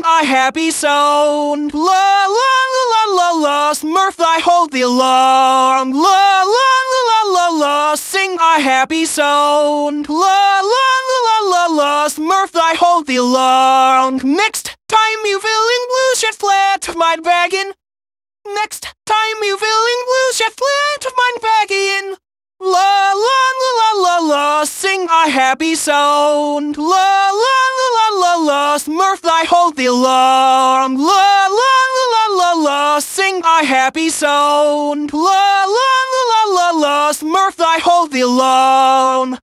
sing a happy song. La la la la la la, Smurf, I hold the alarm. La la la la la la, sing a happy song. La la la la la la, Smurf, I hold the alarm. Next time you feeling blue, shed flat of my wagon. Next time you feeling blue, shed flat of my wagon. La la la la la la, sing a happy song. La la la la la la, Smurf, I hold the alarm. La la la la la la, sing a happy song. La la la la la la, Smurf, I hold the alarm.